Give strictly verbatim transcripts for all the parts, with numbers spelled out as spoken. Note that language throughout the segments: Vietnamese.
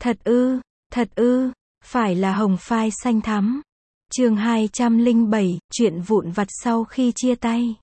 Thật ư, thật ư, phải là hồng phai xanh thắm. Chương hai trăm lẻ bảy, chuyện vụn vặt sau khi chia tay.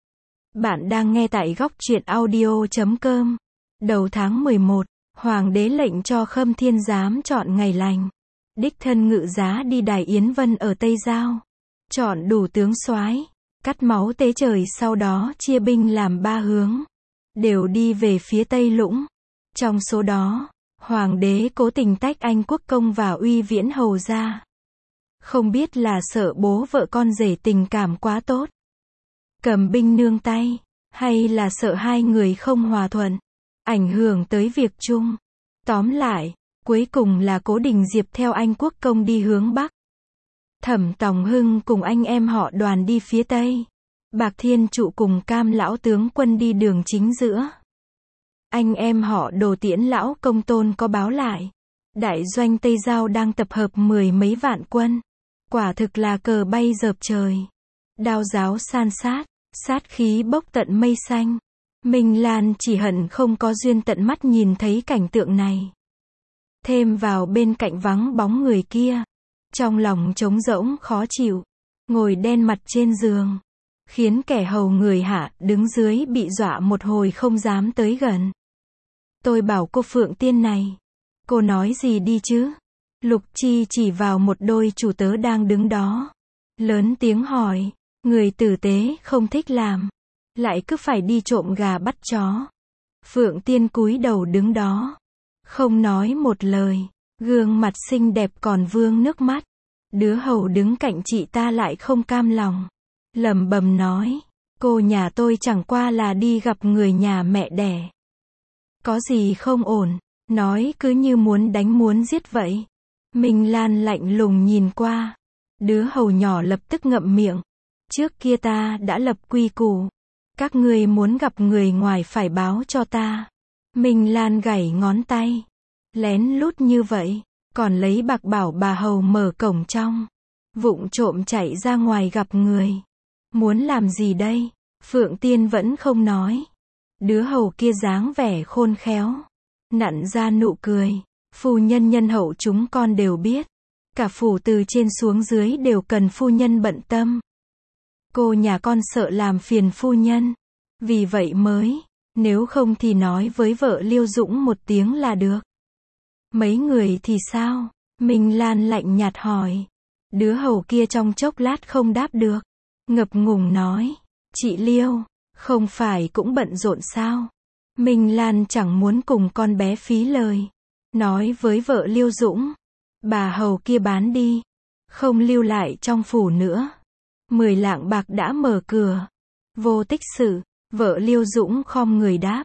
Bạn đang nghe tại góc truyện audio chấm com. Đầu tháng mười một, Hoàng đế lệnh cho Khâm Thiên Giám chọn ngày lành. Đích thân ngự giá đi đài Yến Vân ở Tây Giao. Chọn đủ tướng soái, cắt máu tế trời, sau đó chia binh làm ba hướng. Đều đi về phía Tây Lũng. Trong số đó, Hoàng đế cố tình tách Anh Quốc Công và Uy Viễn Hầu ra. Không biết là sợ bố vợ con rể tình cảm quá tốt, cầm binh nương tay, hay là sợ hai người không hòa thuận, ảnh hưởng tới việc chung. Tóm lại, cuối cùng là Cố Đình Diệp theo Anh Quốc Công đi hướng Bắc. Thẩm Tòng Hưng cùng anh em họ Đoàn đi phía Tây. Bạc Thiên Trụ cùng Cam lão tướng quân đi đường chính giữa. Anh em họ Đồ Tiễn lão công tôn có báo lại, đại doanh Tây Giao đang tập hợp mười mấy vạn quân. Quả thực là cờ bay dợp trời, đao giáo san sát, sát khí bốc tận mây xanh. Minh Lan chỉ hận không có duyên tận mắt nhìn thấy cảnh tượng này. Thêm vào bên cạnh vắng bóng người kia, trong lòng trống rỗng khó chịu, ngồi đen mặt trên giường, khiến kẻ hầu người hạ đứng dưới bị dọa một hồi không dám tới gần. Tôi bảo cô Phượng Tiên này, cô nói gì đi chứ? Lục Chi chỉ vào một đôi chủ tớ đang đứng đó, lớn tiếng hỏi, người tử tế không thích làm, lại cứ phải đi trộm gà bắt chó. Phượng Tiên cúi đầu đứng đó, không nói một lời, gương mặt xinh đẹp còn vương nước mắt. Đứa hầu đứng cạnh chị ta lại không cam lòng, lẩm bẩm nói, cô nhà tôi chẳng qua là đi gặp người nhà mẹ đẻ, có gì không ổn, nói cứ như muốn đánh muốn giết vậy. Minh Lan lạnh lùng nhìn qua, đứa hầu nhỏ lập tức ngậm miệng, trước kia ta đã lập quy củ, các ngươi muốn gặp người ngoài phải báo cho ta. Minh Lan gảy ngón tay, lén lút như vậy, còn lấy bạc bảo bà hầu mở cổng trong, vụng trộm chạy ra ngoài gặp người. Muốn làm gì đây? Phượng Tiên vẫn không nói. Đứa hầu kia dáng vẻ khôn khéo, nặn ra nụ cười, phu nhân nhân hậu chúng con đều biết, cả phủ từ trên xuống dưới đều cần phu nhân bận tâm. Cô nhà con sợ làm phiền phu nhân, vì vậy mới, nếu không thì nói với vợ Liêu Dũng một tiếng là được. Mấy người thì sao? Minh Lan lạnh nhạt hỏi. Đứa hầu kia trong chốc lát không đáp được, ngập ngùng nói, chị Liêu, không phải cũng bận rộn sao? Minh Lan chẳng muốn cùng con bé phí lời, nói với vợ Liêu Dũng, bà hầu kia bán đi, không lưu lại trong phủ nữa. Mười lạng bạc đã mở cửa. Vô tích sự, vợ Liêu Dũng khom người đáp,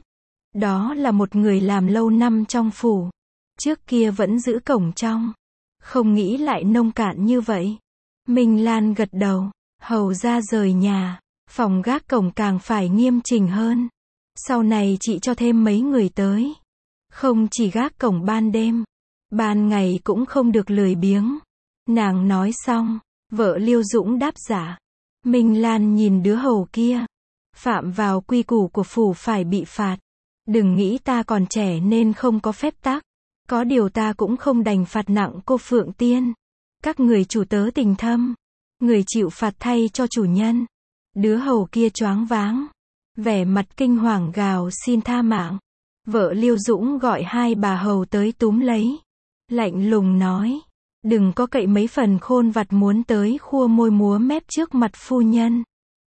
đó là một người làm lâu năm trong phủ, trước kia vẫn giữ cổng trong, không nghĩ lại nông cạn như vậy. Minh Lan gật đầu, hầu ra rời nhà, phòng gác cổng càng phải nghiêm chỉnh hơn. Sau này chị cho thêm mấy người tới, không chỉ gác cổng ban đêm, ban ngày cũng không được lười biếng. Nàng nói xong, vợ Liêu Dũng đáp dạ. Minh Lan nhìn đứa hầu kia, phạm vào quy củ của phủ phải bị phạt. Đừng nghĩ ta còn trẻ nên không có phép tắc, có điều ta cũng không đành phạt nặng cô Phượng Tiên. Các người chủ tớ tình thâm, người chịu phạt thay cho chủ nhân. Đứa hầu kia choáng váng, vẻ mặt kinh hoàng gào xin tha mạng. Vợ Liêu Dũng gọi hai bà hầu tới túm lấy, lạnh lùng nói, đừng có cậy mấy phần khôn vặt muốn tới khua môi múa mép trước mặt phu nhân.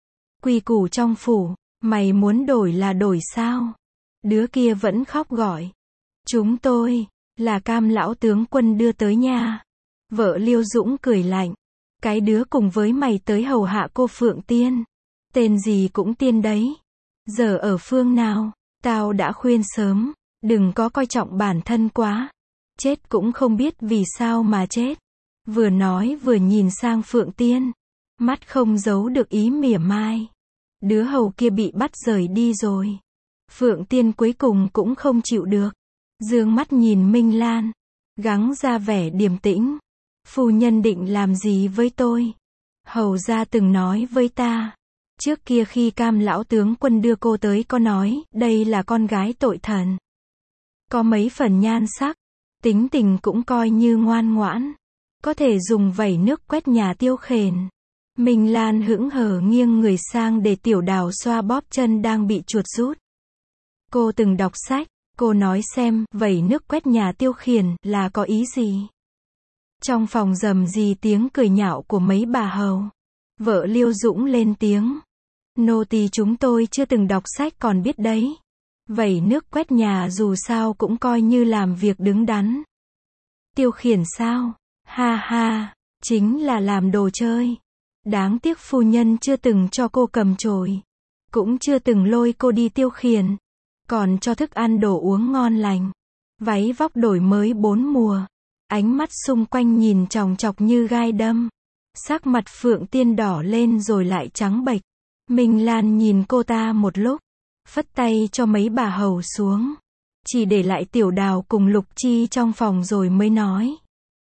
Quy củ trong phủ, mày muốn đổi là đổi sao? Đứa kia vẫn khóc gọi, chúng tôi là Cam lão tướng quân đưa tới nhà. Vợ Liêu Dũng cười lạnh, cái đứa cùng với mày tới hầu hạ cô Phượng Tiên, tên gì cũng tiên đấy. Giờ ở phương nào? Tao đã khuyên sớm, đừng có coi trọng bản thân quá, chết cũng không biết vì sao mà chết. Vừa nói vừa nhìn sang Phượng Tiên, mắt không giấu được ý mỉa mai. Đứa hầu kia bị bắt rời đi rồi. Phượng Tiên cuối cùng cũng không chịu được, dương mắt nhìn Minh Lan, gắng ra vẻ điềm tĩnh. Phu nhân định làm gì với tôi? Hầu gia từng nói với ta, trước kia khi Cam lão tướng quân đưa cô tới có nói, đây là con gái tội thần, có mấy phần nhan sắc, tính tình cũng coi như ngoan ngoãn, có thể dùng vẩy nước quét nhà Tiêu Khển. Minh Lan hững hờ nghiêng người sang để Tiểu Đào xoa bóp chân đang bị chuột rút. Cô từng đọc sách, cô nói xem, vẩy nước quét nhà Tiêu Khển là có ý gì? Trong phòng rầm rì tiếng cười nhạo của mấy bà hầu. Vợ Liêu Dũng lên tiếng. Nô tỳ chúng tôi chưa từng đọc sách còn biết đấy. Vẩy nước quét nhà dù sao cũng coi như làm việc đứng đắn. Tiêu Khiển sao? Ha ha, chính là làm đồ chơi. Đáng tiếc phu nhân chưa từng cho cô cầm chổi. Cũng chưa từng lôi cô đi Tiêu Khiển. Còn cho thức ăn đồ uống ngon lành. Váy vóc đổi mới bốn mùa. Ánh mắt xung quanh nhìn chòng chọc như gai đâm. Sắc mặt Phượng Tiên đỏ lên rồi lại trắng bệch. Minh Lan nhìn cô ta một lúc, phất tay cho mấy bà hầu xuống. Chỉ để lại Tiểu Đào cùng Lục Chi trong phòng rồi mới nói.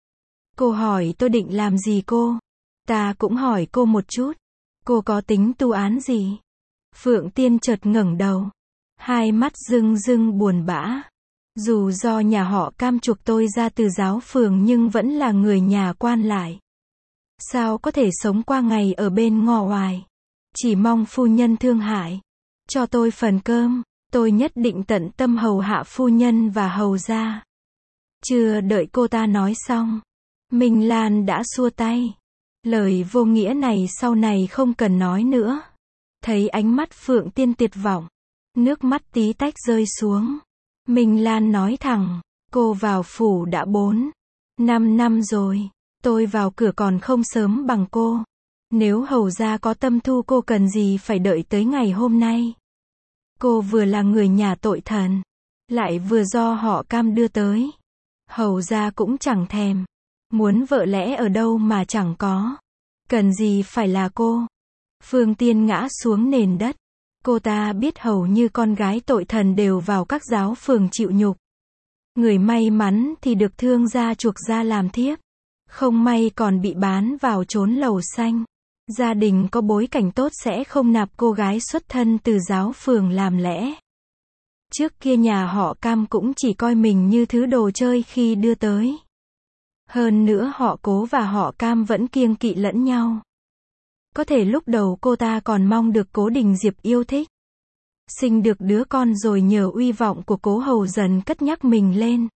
Cô hỏi tôi định làm gì cô? Ta cũng hỏi cô một chút. Cô có tính tu án gì? Phượng Tiên chợt ngẩng đầu. Hai mắt rưng rưng buồn bã. Dù do nhà họ Cam chuộc tôi ra từ giáo phường nhưng vẫn là người nhà quan lại. Sao có thể sống qua ngày ở bên ngò ngoài? Chỉ mong phu nhân thương hại. Cho tôi phần cơm, tôi nhất định tận tâm hầu hạ phu nhân và hầu gia. Chưa đợi cô ta nói xong, Minh Lan đã xua tay. Lời vô nghĩa này sau này không cần nói nữa. Thấy ánh mắt Phượng Tiên tuyệt vọng, nước mắt tí tách rơi xuống. Minh Lan nói thẳng, cô vào phủ đã bốn, năm năm rồi. Tôi vào cửa còn không sớm bằng cô. Nếu hầu gia có tâm thu cô cần gì phải đợi tới ngày hôm nay. Cô vừa là người nhà tội thần, lại vừa do họ Cam đưa tới. Hầu gia cũng chẳng thèm. Muốn vợ lẽ ở đâu mà chẳng có. Cần gì phải là cô. Phương Tiên ngã xuống nền đất. Cô ta biết hầu như con gái tội thần đều vào các giáo phường chịu nhục. Người may mắn thì được thương gia chuộc ra làm thiếp. Không may còn bị bán vào chốn lầu xanh. Gia đình có bối cảnh tốt sẽ không nạp cô gái xuất thân từ giáo phường làm lẽ. Trước kia nhà họ Cam cũng chỉ coi mình như thứ đồ chơi khi đưa tới. Hơn nữa họ Cố và họ Cam vẫn kiêng kỵ lẫn nhau. Có thể lúc đầu cô ta còn mong được Cố Đình Diệp yêu thích. Sinh được đứa con rồi nhờ uy vọng của Cố hầu dần cất nhắc mình lên.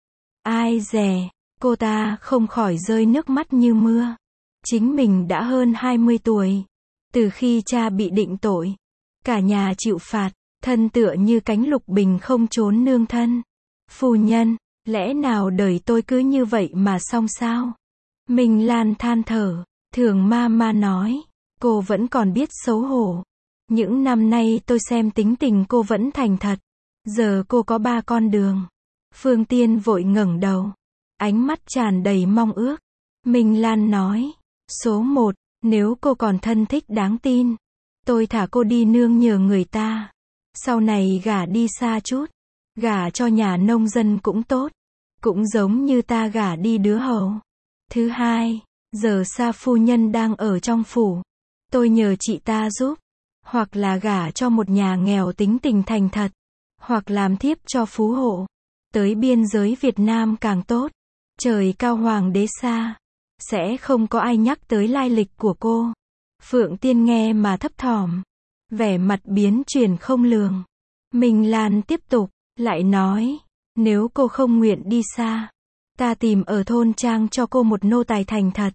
Ai dè, cô ta không khỏi rơi nước mắt như mưa. Chính mình đã hơn hai mươi tuổi. Từ khi cha bị định tội, cả nhà chịu phạt, thân tựa như cánh lục bình không trốn nương thân. Phu nhân, lẽ nào đời tôi cứ như vậy mà xong sao? Minh Lan than thở, Thường ma ma nói, cô vẫn còn biết xấu hổ. Những năm nay tôi xem tính tình cô vẫn thành thật. Giờ cô có ba con đường. Phương Tiên vội ngẩng đầu, ánh mắt tràn đầy mong ước. Minh Lan nói, số một, nếu cô còn thân thích đáng tin, tôi thả cô đi nương nhờ người ta. Sau này gả đi xa chút, gả cho nhà nông dân cũng tốt, cũng giống như ta gả đi đứa hầu. Thứ hai, giờ Sa phu nhân đang ở trong phủ, tôi nhờ chị ta giúp, hoặc là gả cho một nhà nghèo tính tình thành thật, hoặc làm thiếp cho phú hộ. Tới biên giới Việt Nam càng tốt. Trời cao hoàng đế Sa, sẽ không có ai nhắc tới lai lịch của cô. Phượng Tiên nghe mà thấp thỏm, vẻ mặt biến chuyển không lường. Minh Lan tiếp tục, lại nói, nếu cô không nguyện đi xa, ta tìm ở thôn trang cho cô một nô tài thành thật.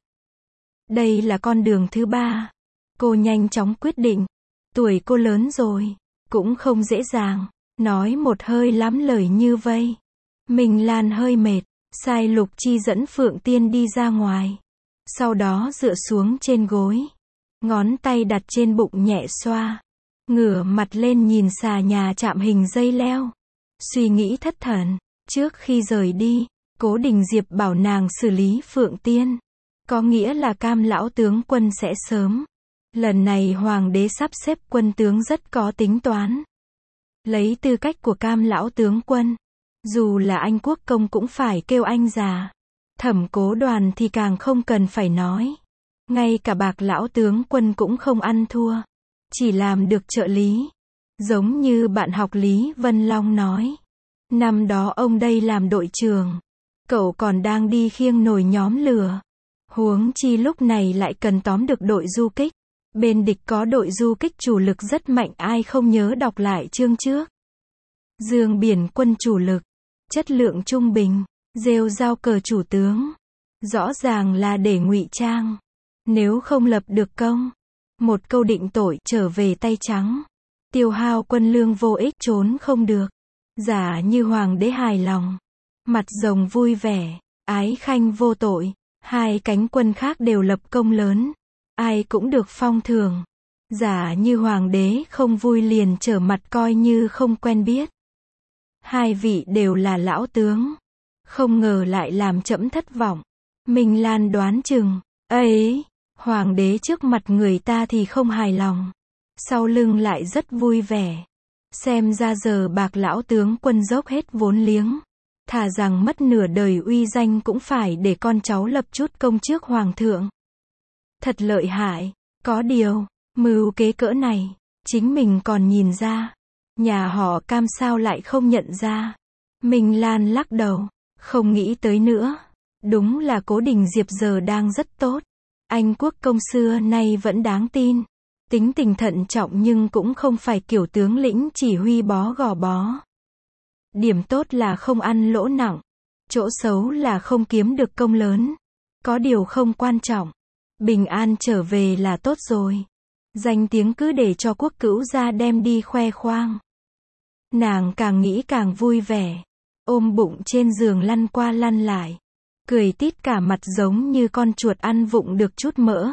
Đây là con đường thứ ba. Cô nhanh chóng quyết định. Tuổi cô lớn rồi, cũng không dễ dàng. Nói một hơi lắm lời như vây. Minh Lan hơi mệt, sai Lục Chi dẫn Phượng Tiên đi ra ngoài. Sau đó dựa xuống trên gối, ngón tay đặt trên bụng nhẹ xoa, ngửa mặt lên nhìn xà nhà chạm hình dây leo. Suy nghĩ thất thần. Trước khi rời đi, Cố Đình Diệp bảo nàng xử lý Phượng Tiên. Có nghĩa là Cam lão tướng quân sẽ sớm. Lần này hoàng đế sắp xếp quân tướng rất có tính toán. Lấy tư cách của Cam lão tướng quân, dù là anh quốc công cũng phải kêu anh già. Thẩm Cố Đoàn thì càng không cần phải nói. Ngay cả Bạc lão tướng quân cũng không ăn thua, chỉ làm được trợ lý. Giống như bạn học Lý Vân Long nói, năm đó ông đây làm đội trưởng, Cậu còn đang đi khiêng nồi nhóm lửa. Huống chi lúc này lại cần tóm được đội du kích. Bên địch có đội du kích chủ lực rất mạnh, ai không nhớ đọc lại chương trước. Dương Biển quân chủ lực, chất lượng trung bình, rêu rao cờ chủ tướng. Rõ ràng là để ngụy trang. Nếu không lập được công, một câu định tội, trở về tay trắng. Tiêu hao quân lương vô ích, trốn không được. Giả như hoàng đế hài lòng, mặt rồng vui vẻ, ái khanh vô tội, hai cánh quân khác đều lập công lớn, ai cũng được phong thưởng. Giả như hoàng đế không vui liền trở mặt coi như không quen biết. Hai vị đều là lão tướng, không ngờ lại làm trẫm thất vọng. Minh Lan đoán chừng, ấy, hoàng đế trước mặt người ta thì không hài lòng, sau lưng lại rất vui vẻ. Xem ra giờ bạc lão tướng quân dốc hết vốn liếng, thà rằng mất nửa đời uy danh cũng phải để con cháu lập chút công trước hoàng thượng. Thật lợi hại, có điều, mưu kế cỡ này, chính mình còn nhìn ra. Nhà họ Cam sao lại không nhận ra. Minh Lan lắc đầu, không nghĩ tới nữa. Đúng là Cố Đình Diệp giờ đang rất tốt. Anh quốc công xưa nay vẫn đáng tin. Tính tình thận trọng nhưng cũng không phải kiểu tướng lĩnh chỉ huy bó gò bó. Điểm tốt là không ăn lỗ nặng. Chỗ xấu là không kiếm được công lớn. Có điều không quan trọng. Bình an trở về là tốt rồi. Danh tiếng cứ để cho quốc cữu gia đem đi khoe khoang. Nàng càng nghĩ càng vui vẻ. Ôm bụng trên giường lăn qua lăn lại. Cười tít cả mặt giống như con chuột ăn vụng được chút mỡ.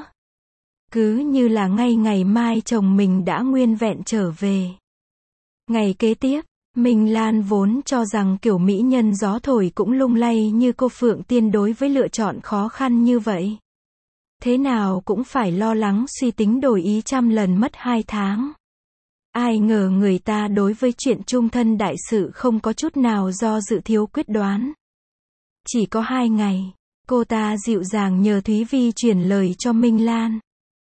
Cứ như là ngay ngày mai chồng mình đã nguyên vẹn trở về. Ngày kế tiếp, Minh Lan vốn cho rằng kiểu mỹ nhân gió thổi cũng lung lay như cô Phượng Tiên đối với lựa chọn khó khăn như vậy. Thế nào cũng phải lo lắng suy tính đổi ý trăm lần mất hai tháng. Ai ngờ người ta đối với chuyện chung thân đại sự không có chút nào do dự thiếu quyết đoán. Chỉ có hai ngày, cô ta dịu dàng nhờ Thúy Vi chuyển lời cho Minh Lan.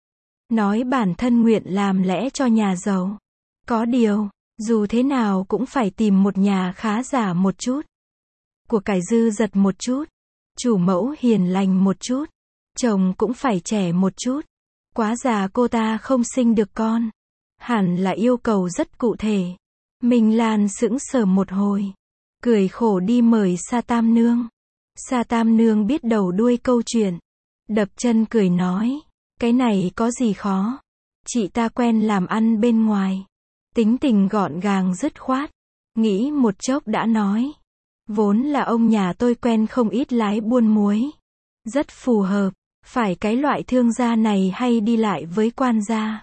Nói bản thân nguyện làm lẽ cho nhà giàu. Có điều, dù thế nào cũng phải tìm một nhà khá giả một chút. Của cải dư dật một chút. Chủ mẫu hiền lành một chút. Chồng cũng phải trẻ một chút. Quá già cô ta không sinh được con. Hẳn là yêu cầu rất cụ thể. Minh Lan sững sờ một hồi. Cười khổ đi mời Sa Tam Nương. Sa Tam Nương biết đầu đuôi câu chuyện. Đập chân cười nói. Cái này có gì khó. Chị ta quen làm ăn bên ngoài. Tính tình gọn gàng dứt khoát. Nghĩ một chốc đã nói. Vốn là ông nhà tôi quen không ít lái buôn muối. Rất phù hợp. Phải cái loại thương gia này hay đi lại với quan gia.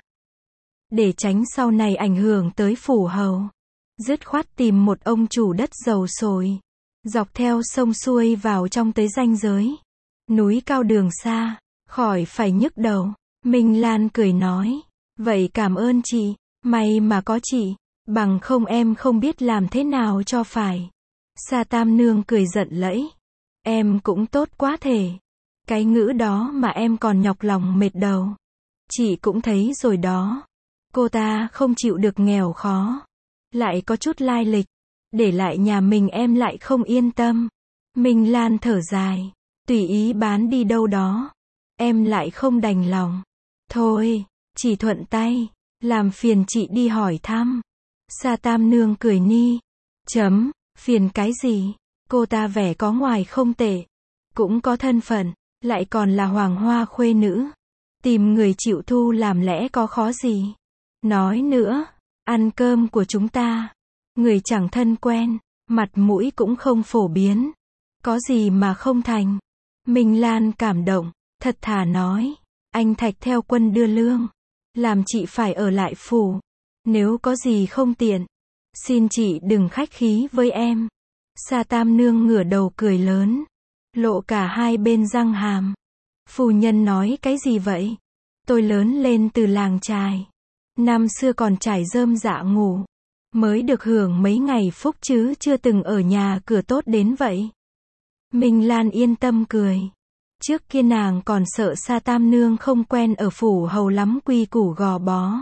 Để tránh sau này ảnh hưởng tới phủ hầu. Dứt khoát tìm một ông chủ đất giàu sồi. Dọc theo sông xuôi vào trong tới ranh giới. Núi cao đường xa. Khỏi phải nhức đầu. Minh Lan cười nói. Vậy cảm ơn chị. May mà có chị. Bằng không em không biết làm thế nào cho phải. Sa Tam Nương cười giận lẫy. Em cũng tốt quá thể. Cái ngữ đó mà em còn nhọc lòng mệt đầu. Chị cũng thấy rồi đó. Cô ta không chịu được nghèo khó. Lại có chút lai lịch. Để lại nhà mình em lại không yên tâm. Minh Lan thở dài. Tùy ý bán đi đâu đó. Em lại không đành lòng. Thôi, chỉ thuận tay. Làm phiền chị đi hỏi thăm. Sa Tam Nương cười ni. Chấm, phiền cái gì? Cô ta vẻ có ngoài không tệ. Cũng có thân phận. Lại còn là hoàng hoa khuê nữ. Tìm người chịu thu làm lẽ có khó gì. Nói nữa, ăn cơm của chúng ta. Người chẳng thân quen, mặt mũi cũng không phổ biến. Có gì mà không thành. Minh Lan cảm động, thật thà nói. Anh Thạch theo quân đưa lương. Làm chị phải ở lại phủ. Nếu có gì không tiện, xin chị đừng khách khí với em. Sa Tam Nương ngửa đầu cười lớn. Lộ cả hai bên răng hàm. Phu nhân nói cái gì vậy? Tôi lớn lên từ làng chài. Năm xưa còn trải rơm dạ ngủ. Mới được hưởng mấy ngày phúc chứ chưa từng ở nhà cửa tốt đến vậy. Minh Lan yên tâm cười. Trước kia nàng còn sợ Sa Tam Nương không quen ở phủ hầu lắm quy củ gò bó.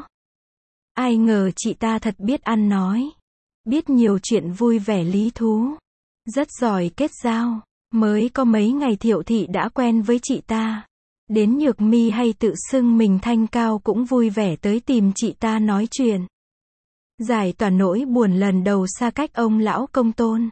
Ai ngờ chị ta thật biết ăn nói. Biết nhiều chuyện vui vẻ lý thú. Rất giỏi kết giao. Mới có mấy ngày Thiệu thị đã quen với chị ta. Đến Nhược Mi hay tự xưng mình thanh cao cũng vui vẻ tới tìm chị ta nói chuyện. Giải tỏa nỗi buồn lần đầu xa cách ông lão công tôn.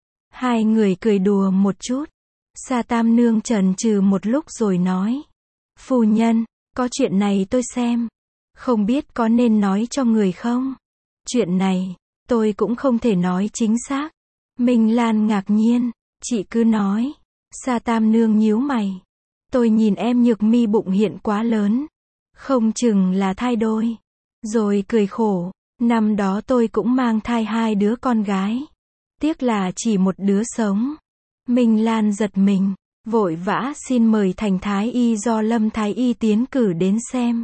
Hai người cười đùa một chút. Sa Tam Nương chần chừ một lúc rồi nói. Phu nhân, có chuyện này tôi xem. Không biết có nên nói cho người không? Chuyện này, tôi cũng không thể nói chính xác. Minh Lan ngạc nhiên. Chị cứ nói. Sa Tam Nương nhíu mày. Tôi nhìn em Nhược Mi bụng hiện quá lớn. Không chừng là thai đôi. Rồi cười khổ. Năm đó tôi cũng mang thai hai đứa con gái. Tiếc là chỉ một đứa sống. Minh Lan giật mình. Vội vã xin mời Thành Thái Y do Lâm Thái Y tiến cử đến xem.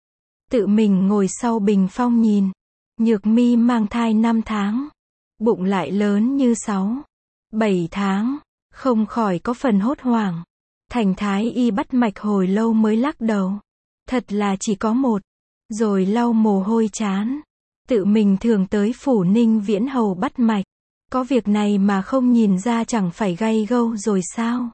Tự mình ngồi sau bình phong nhìn. Nhược Mi mang thai năm tháng. Bụng lại lớn như sáu, bảy tháng. Không khỏi có phần hốt hoảng. Thành Thái Y bắt mạch hồi lâu mới lắc đầu. Thật là chỉ có một. Rồi lau mồ hôi chán. Tự mình thường tới phủ Ninh Viễn Hầu bắt mạch. Có việc này mà không nhìn ra chẳng phải gay gâu rồi sao?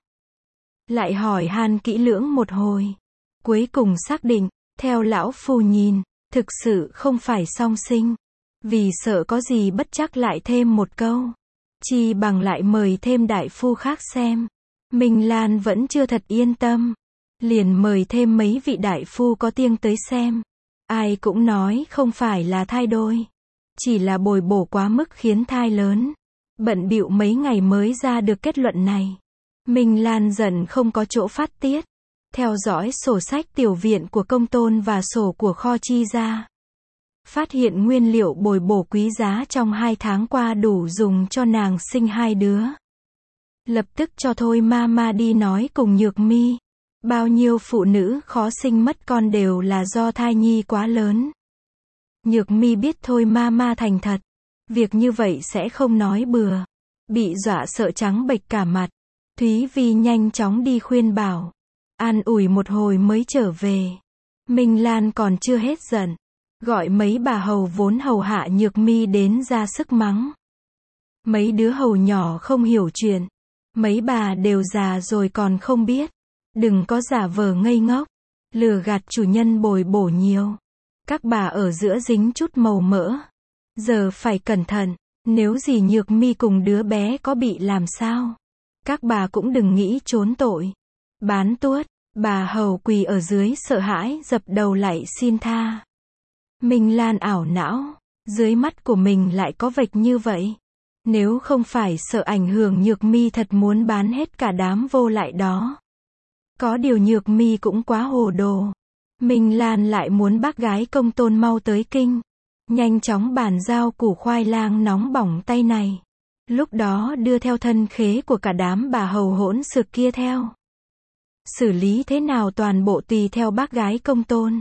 Lại hỏi han kỹ lưỡng một hồi. Cuối cùng xác định, theo lão phu nhìn, thực sự không phải song sinh. Vì sợ có gì bất chắc lại thêm một câu. Chi bằng lại mời thêm đại phu khác xem. Minh Lan vẫn chưa thật yên tâm. Liền mời thêm mấy vị đại phu có tiếng tới xem. Ai cũng nói không phải là thai đôi. Chỉ là bồi bổ quá mức khiến thai lớn. Bận bịu mấy ngày mới ra được kết luận này. Minh Lan giận không có chỗ phát tiết. Theo dõi sổ sách tiểu viện của công tôn và sổ của kho chi ra. Phát hiện nguyên liệu bồi bổ quý giá trong hai tháng qua đủ dùng cho nàng sinh hai đứa. Lập tức cho Thôi Mama đi nói cùng Nhược Mi. Bao nhiêu phụ nữ khó sinh mất con đều là do thai nhi quá lớn. Nhược Mi biết Thôi Mama thành thật. Việc như vậy sẽ không nói bừa. Bị dọa sợ trắng bệch cả mặt. Thúy Vi nhanh chóng đi khuyên bảo. An ủi một hồi mới trở về. Minh Lan còn chưa hết giận. Gọi mấy bà hầu vốn hầu hạ Nhược Mi đến ra sức mắng. Mấy đứa hầu nhỏ không hiểu chuyện. Mấy bà đều già rồi còn không biết. Đừng có giả vờ ngây ngốc. Lừa gạt chủ nhân bồi bổ nhiều. Các bà ở giữa dính chút màu mỡ. Giờ phải cẩn thận. Nếu gì Nhược Mi cùng đứa bé có bị làm sao. Các bà cũng đừng nghĩ trốn tội. Bán tuốt. Bà hầu quỳ ở dưới sợ hãi dập đầu lại xin tha. Minh Lan ảo não. Dưới mắt của mình lại có vạch như vậy. Nếu không phải sợ ảnh hưởng Nhược Mi thật muốn bán hết cả đám vô lại đó. Có điều Nhược Mi cũng quá hồ đồ. Minh Lan lại muốn bác gái công tôn mau tới kinh. Nhanh chóng bàn giao củ khoai lang nóng bỏng tay này. Lúc đó đưa theo thân khế của cả đám bà hầu hỗn xược kia theo. Xử lý thế nào toàn bộ tùy theo bác gái công tôn.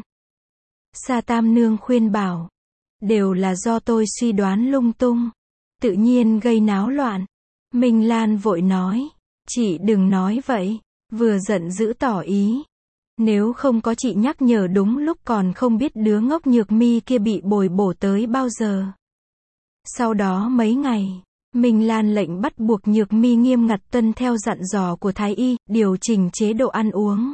Sa Tam Nương khuyên bảo. Đều là do tôi suy đoán lung tung. Tự nhiên gây náo loạn. Minh Lan vội nói. Chị đừng nói vậy. Vừa giận dữ tỏ ý. Nếu không có chị nhắc nhở đúng lúc còn không biết đứa ngốc Nhược Mi kia bị bồi bổ tới bao giờ. Sau đó mấy ngày, Minh Lan lệnh bắt buộc Nhược Mi nghiêm ngặt tuân theo dặn dò của Thái Y, điều chỉnh chế độ ăn uống.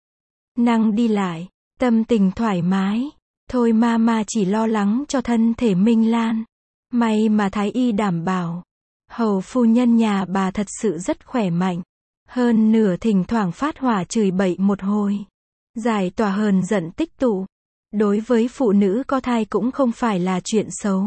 Năng đi lại, tâm tình thoải mái. Thôi Mama chỉ lo lắng cho thân thể Minh Lan. May mà Thái Y đảm bảo. Hầu phu nhân nhà bà thật sự rất khỏe mạnh. Hơn nửa thỉnh thoảng phát hỏa chửi bậy một hồi. Giải tỏa hờn giận tích tụ. Đối với phụ nữ có thai cũng không phải là chuyện xấu.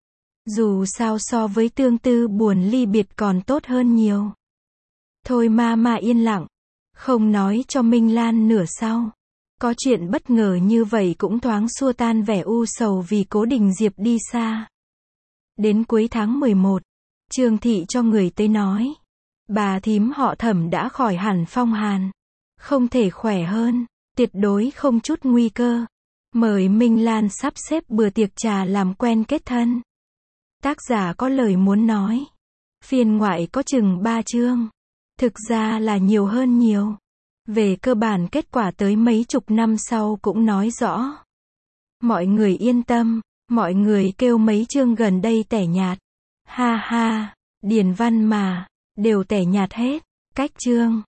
Dù sao so với tương tư buồn ly biệt còn tốt hơn nhiều. Thôi Mama yên lặng. Không nói cho Minh Lan nửa sau. Có chuyện bất ngờ như vậy cũng thoáng xua tan vẻ u sầu vì Cố Đình Diệp đi xa. Đến cuối tháng mười một, Trương Thị cho người tới nói. Bà thím họ Thẩm đã khỏi hẳn phong hàn. Không thể khỏe hơn, tuyệt đối không chút nguy cơ. Mời Minh Lan sắp xếp bữa tiệc trà làm quen kết thân. Tác giả có lời muốn nói. Phiên ngoại có chừng ba chương. Thực ra là nhiều hơn nhiều. Về cơ bản kết quả tới mấy chục năm sau cũng nói rõ. Mọi người yên tâm, mọi người kêu mấy chương gần đây tẻ nhạt. Ha ha, điển văn mà, đều tẻ nhạt hết. Cách chương